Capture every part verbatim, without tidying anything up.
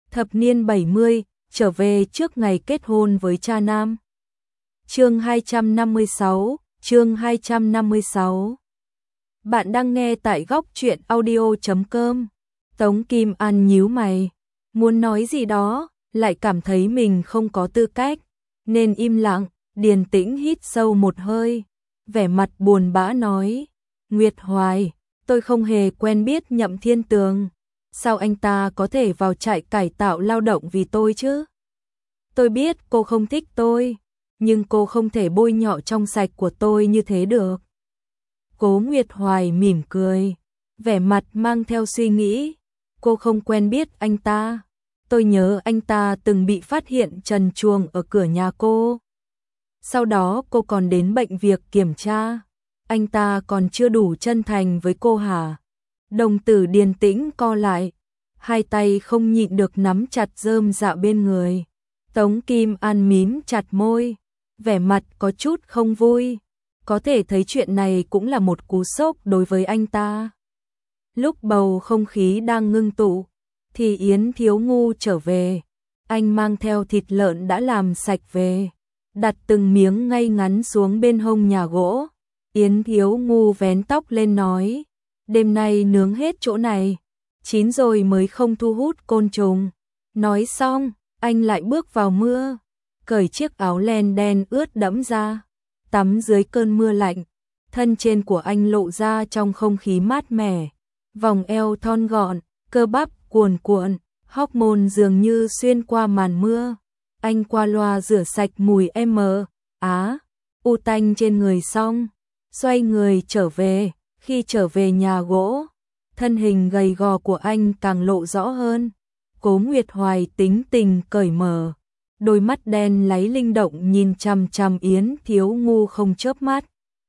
Thập niên bảy mươi, trở về trước ngày kết hôn với cha nam. Chương hai trăm năm mươi sáu, chương hai trăm năm mươi sáu. Bạn đang nghe tại góc truyện audio chấm com. Tống Kim An nhíu mày, muốn nói gì đó, lại cảm thấy mình không có tư cách, nên im lặng. Điền Tĩnh hít sâu một hơi, vẻ mặt buồn bã nói: Nguyệt Hoài, tôi không hề quen biết Nhậm Thiên Tường, sao anh ta có thể vào trại cải tạo lao động vì tôi chứ? Tôi biết cô không thích tôi, nhưng cô không thể bôi nhọ trong sạch của tôi như thế được. Cố Nguyệt Hoài mỉm cười, vẻ mặt mang theo suy nghĩ. Cô không quen biết anh ta. Tôi nhớ anh ta từng bị phát hiện trần truồng ở cửa nhà cô. Sau đó cô còn đến bệnh viện kiểm tra. Anh ta còn chưa đủ chân thành với cô hả? Đồng tử Điền Tĩnh co lại, hai tay không nhịn được nắm chặt rơm rạ bên người. Tống Kim An mím chặt môi, vẻ mặt có chút không vui. Có thể thấy chuyện này cũng là một cú sốc đối với anh ta. Lúc bầu không khí đang ngưng tụ, thì Yến Thiếu Ngu trở về. Anh mang theo thịt lợn đã làm sạch về, đặt từng miếng ngay ngắn xuống bên hông nhà gỗ. Yến Thiếu Ngu vén tóc lên nói: đêm nay nướng hết chỗ này, chín rồi mới không thu hút côn trùng. Nói xong, anh lại bước vào mưa, cởi chiếc áo len đen ướt đẫm ra, tắm dưới cơn mưa lạnh. Thân trên của anh lộ ra trong không khí mát mẻ, vòng eo thon gọn, cơ bắp cuồn cuộn, hormone dường như xuyên qua màn mưa. Anh qua loa rửa sạch mùi M, Á, u tanh trên người xong, xoay người trở về. Khi trở về nhà gỗ, thân hình gầy gò của anh càng lộ rõ hơn. Cố Nguyệt Hoài tính tình cởi mở, đôi mắt đen láy linh động nhìn chằm chằm Yến Thiếu Ngu không chớp mắt.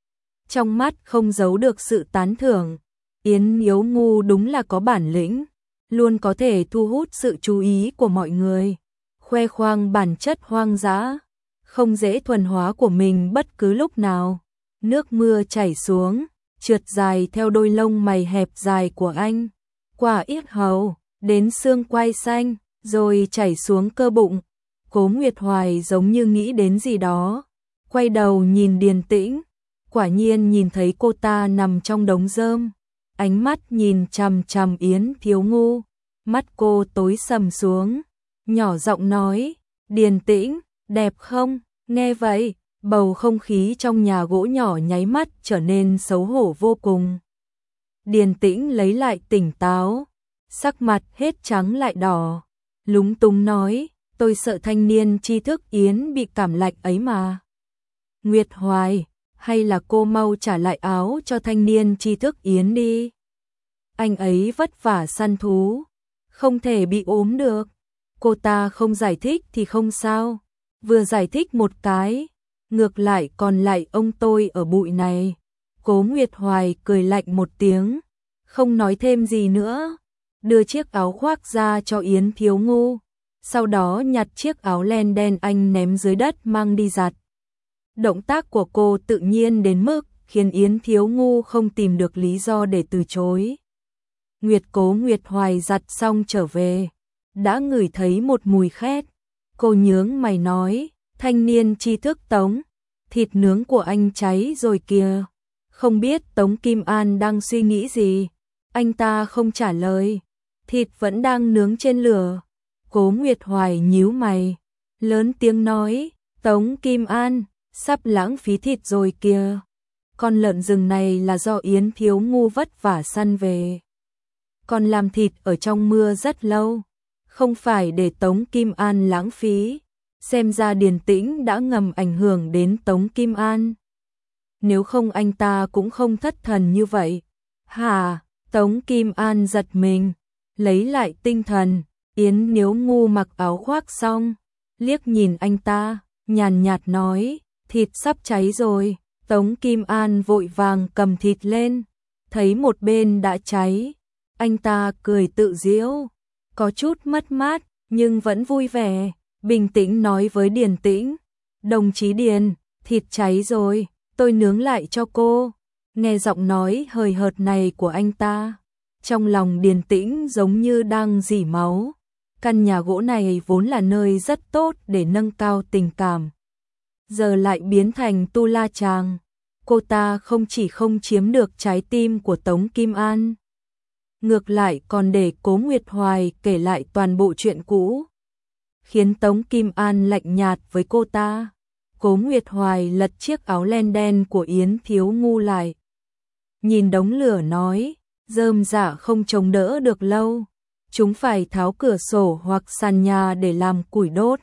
Trong mắt không giấu được sự tán thưởng. Yến Thiếu Ngu đúng là có bản lĩnh, luôn có thể thu hút sự chú ý của mọi người, khoe khoang bản chất hoang dã, không dễ thuần hóa của mình bất cứ lúc nào. Nước mưa chảy xuống, trượt dài theo đôi lông mày hẹp dài của anh, qua yết hầu, đến xương quai xanh, rồi chảy xuống cơ bụng. Cố Nguyệt Hoài giống như nghĩ đến gì đó, quay đầu nhìn Điền Tĩnh, quả nhiên nhìn thấy cô ta nằm trong đống rơm. Ánh mắt nhìn chằm chằm Yến Thiếu Ngu, mắt cô tối sầm xuống, nhỏ giọng nói: Điền Tĩnh, đẹp không? Nghe vậy, bầu không khí trong nhà gỗ nhỏ nháy mắt trở nên xấu hổ vô cùng. Điền Tĩnh lấy lại tỉnh táo, sắc mặt hết trắng lại đỏ, lúng túng nói: tôi sợ thanh niên tri thức Yến bị cảm lạnh ấy mà. Nguyệt Hoài, hay là cô mau trả lại áo cho thanh niên tri thức Yến đi. Anh ấy vất vả săn thú, không thể bị ốm được. Cô ta không giải thích thì không sao, vừa giải thích một cái, ngược lại còn lại ông tôi ở bụi này. Cố Nguyệt Hoài cười lạnh một tiếng, không nói thêm gì nữa, đưa chiếc áo khoác ra cho Yến Thiếu Ngu, sau đó nhặt chiếc áo len đen anh ném dưới đất mang đi giặt. Động tác của cô tự nhiên đến mức khiến Yến Thiếu Ngu không tìm được lý do để từ chối. Nguyệt Cố Nguyệt Hoài giặt xong trở về, đã ngửi thấy một mùi khét. Cô nhướng mày nói: thanh niên tri thức Tống, thịt nướng của anh cháy rồi kìa. Không biết Tống Kim An đang suy nghĩ gì, anh ta không trả lời, thịt vẫn đang nướng trên lửa. Cố Nguyệt Hoài nhíu mày, lớn tiếng nói: Tống Kim An, sắp lãng phí thịt rồi kìa. Con lợn rừng này là do Yến Thiếu Ngu vất vả săn về, còn làm thịt ở trong mưa rất lâu, không phải để Tống Kim An lãng phí. Xem ra Điền Tĩnh đã ngầm ảnh hưởng đến Tống Kim An, nếu không anh ta cũng không thất thần như vậy. Hả? Tống Kim An giật mình, lấy lại tinh thần. Yến Thiếu Ngu mặc áo khoác xong, liếc nhìn anh ta, nhàn nhạt nói: thịt sắp cháy rồi. Tống Kim An vội vàng cầm thịt lên, thấy một bên đã cháy, anh ta cười tự giễu, có chút mất mát nhưng vẫn vui vẻ, bình tĩnh nói với Điền Tĩnh: đồng chí Điền, thịt cháy rồi, tôi nướng lại cho cô. Nghe giọng nói hời hợt này của anh ta, trong lòng Điền Tĩnh giống như đang rỉ máu. Căn nhà gỗ này vốn là nơi rất tốt để nâng cao tình cảm, giờ lại biến thành tu la chàng. Cô ta không chỉ không chiếm được trái tim của Tống Kim An, ngược lại còn để Cố Nguyệt Hoài kể lại toàn bộ chuyện cũ, khiến Tống Kim An lạnh nhạt với cô ta. Cố Nguyệt Hoài lật chiếc áo len đen của Yến Thiếu Ngu lại, nhìn đống lửa nói, rơm rạ không chống đỡ được lâu, chúng phải tháo cửa sổ hoặc sàn nhà để làm củi đốt.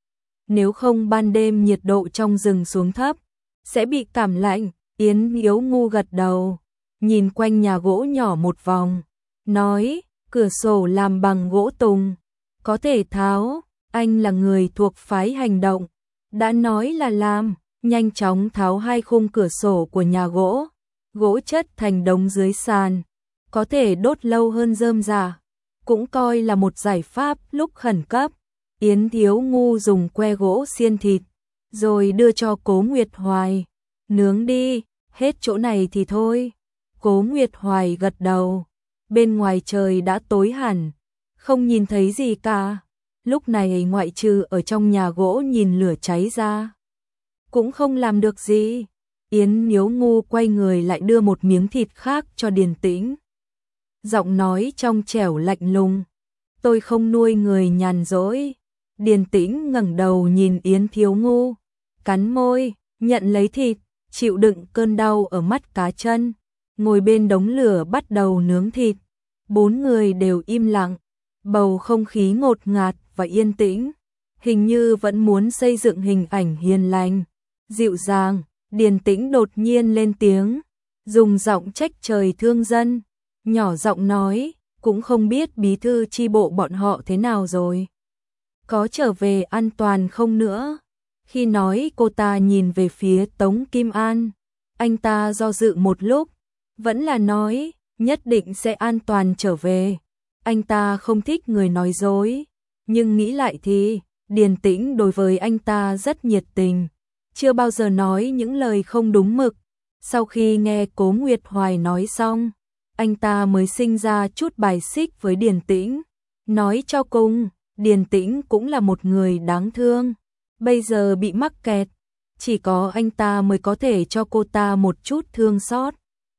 Nếu không ban đêm nhiệt độ trong rừng xuống thấp, sẽ bị cảm lạnh. Yến Thiếu Ngu gật đầu, nhìn quanh nhà gỗ nhỏ một vòng, nói, cửa sổ làm bằng gỗ tùng, có thể tháo, anh là người thuộc phái hành động, đã nói là làm, nhanh chóng tháo hai khung cửa sổ của nhà gỗ, gỗ chất thành đống dưới sàn, có thể đốt lâu hơn rơm rạ, cũng coi là một giải pháp lúc khẩn cấp. Yến Thiếu Ngu dùng que gỗ xiên thịt, rồi đưa cho Cố Nguyệt Hoài, nướng đi, hết chỗ này thì thôi. Cố Nguyệt Hoài gật đầu, bên ngoài trời đã tối hẳn, không nhìn thấy gì cả. Lúc này ngoại trừ ở trong nhà gỗ nhìn lửa cháy ra, cũng không làm được gì. Yến Thiếu Ngu quay người lại đưa một miếng thịt khác cho Điền Tĩnh. Giọng nói trong trẻo lạnh lùng, tôi không nuôi người nhàn rỗi. Điền Tĩnh ngẩng đầu nhìn Yến Thiếu Ngu, cắn môi, nhận lấy thịt, chịu đựng cơn đau ở mắt cá chân, ngồi bên đống lửa bắt đầu nướng thịt. Bốn người đều im lặng, bầu không khí ngột ngạt và yên tĩnh, hình như vẫn muốn xây dựng hình ảnh hiền lành, dịu dàng. Điền Tĩnh đột nhiên lên tiếng, dùng giọng trách trời thương dân, nhỏ giọng nói, cũng không biết bí thư chi bộ bọn họ thế nào rồi, có trở về an toàn không nữa. Khi nói cô ta nhìn về phía Tống Kim An, anh ta do dự một lúc, vẫn là nói, nhất định sẽ an toàn trở về. Anh ta không thích người nói dối, nhưng nghĩ lại thì, Điền Tĩnh đối với anh ta rất nhiệt tình, chưa bao giờ nói những lời không đúng mực. Sau khi nghe Cố Nguyệt Hoài nói xong, anh ta mới sinh ra chút bài xích với Điền Tĩnh. Nói cho cùng, Điền Tĩnh cũng là một người đáng thương, bây giờ bị mắc kẹt, chỉ có anh ta mới có thể cho cô ta một chút thương xót.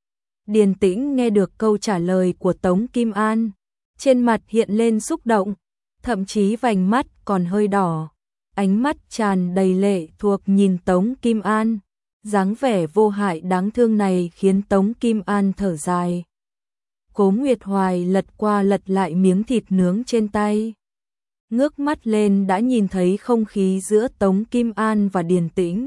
Điền Tĩnh nghe được câu trả lời của Tống Kim An, trên mặt hiện lên xúc động, thậm chí vành mắt còn hơi đỏ, ánh mắt tràn đầy lệ thuộc nhìn Tống Kim An, dáng vẻ vô hại đáng thương này khiến Tống Kim An thở dài. Cố Nguyệt Hoài lật qua lật lại miếng thịt nướng trên tay, ngước mắt lên đã nhìn thấy không khí giữa Tống Kim An và Điền Tĩnh.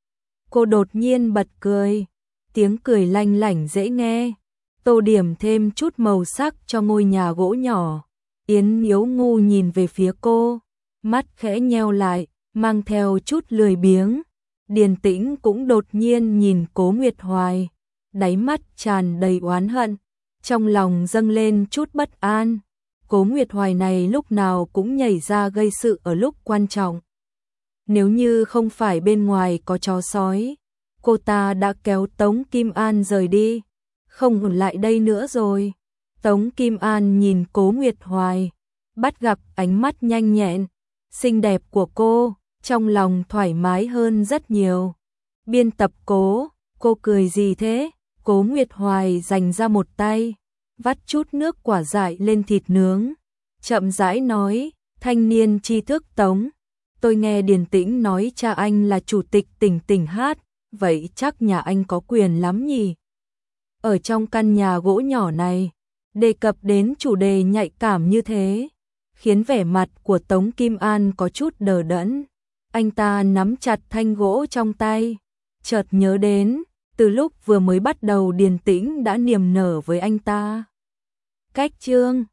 Cô đột nhiên bật cười, tiếng cười lanh lảnh dễ nghe, tô điểm thêm chút màu sắc cho ngôi nhà gỗ nhỏ. Yến Thiếu Ngu nhìn về phía cô, mắt khẽ nheo lại, mang theo chút lười biếng. Điền Tĩnh cũng đột nhiên nhìn Cố Nguyệt Hoài, đáy mắt tràn đầy oán hận, trong lòng dâng lên chút bất an. Cố Nguyệt Hoài này lúc nào cũng nhảy ra gây sự ở lúc quan trọng. Nếu như không phải bên ngoài có chó sói, cô ta đã kéo Tống Kim An rời đi, không ở lại đây nữa rồi. Tống Kim An nhìn Cố Nguyệt Hoài, bắt gặp ánh mắt nhanh nhẹn, xinh đẹp của cô, trong lòng thoải mái hơn rất nhiều. Biên tập Cố, cô cười gì thế? Cố Nguyệt Hoài dành ra một tay, vắt chút nước quả dại lên thịt nướng, chậm rãi nói, thanh niên tri thức Tống, tôi nghe Điền Tĩnh nói cha anh là chủ tịch tỉnh tỉnh hát, vậy chắc nhà anh có quyền lắm nhỉ? Ở trong căn nhà gỗ nhỏ này, đề cập đến chủ đề nhạy cảm như thế, khiến vẻ mặt của Tống Kim An có chút đờ đẫn. Anh ta nắm chặt thanh gỗ trong tay, chợt nhớ đến, từ lúc vừa mới bắt đầu Điền Tĩnh đã niềm nở với anh ta. Cách chương